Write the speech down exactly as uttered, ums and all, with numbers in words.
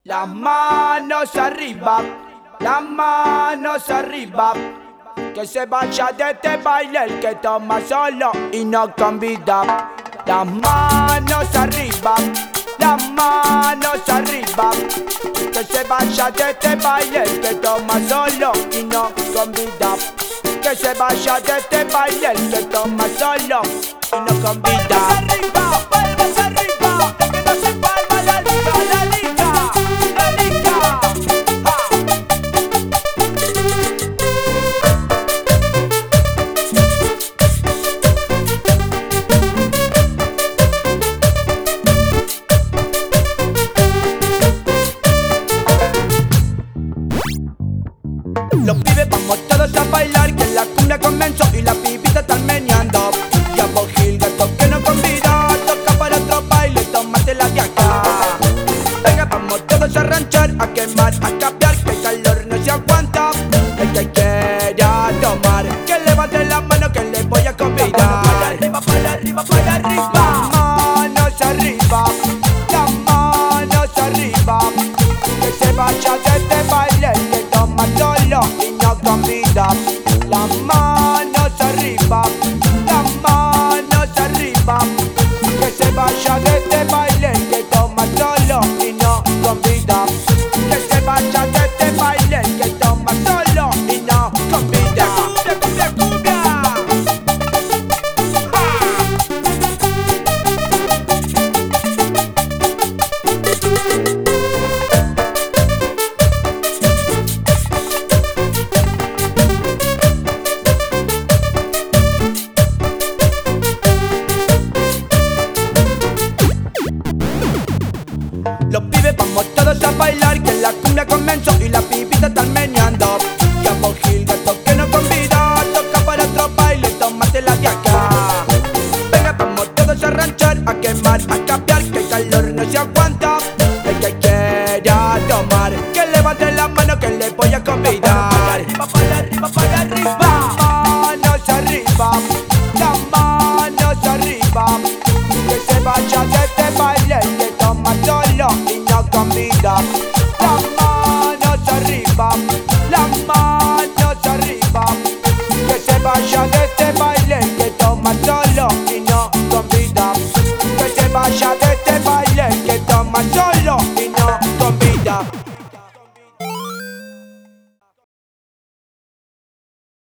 Las manos arriba, las manos arriba. Que se vaya de este baile el que toma solo y no convida. Las manos arriba, las manos arriba. Que se vaya de este baile el que toma solo y no convida. Que se vaya de este baile el que toma solo y no convida. Palmas arriba, palmas arriba. El que no se palma la liga, la liga, la liga. Ah. Los pibes vamos todos a bailar, que la cumbia comenzó y la pibita están meneando. Y a vos Gilgato que no convida, toca para otro baile, tómatela de acá. Venga, vamos todos a ranchar, a quemar, a capear, que el calor no se aguanta. El que quiera tomar, que levante la mano que le voy a convidar. Para arriba, para arriba, para arriba. Las manos arriba, las manos arriba. Que se vaya de este baile el que toma solo y no convida. Las manos arriba, las manos arriba. Que se vaya de este baile el que toma solo y no convida. Que se vaya de este baile el que toma solo y no convida. Cumbia, cumbia, cumbia. Los pibes vamos todos a bailar, que la cumbia comenzó y la pibita están meneando. Y a vos Gilgato que no convida, toca para otro baile, tómatela de acá. Venga, vamos todos a ranchar, a quemar, a capear, que el calor no se aguanta. El que quiera tomar, que levante la mano que le voy a convidar. Para arriba, para arriba, para arriba. Manos arriba, las manos arriba. Que se vaya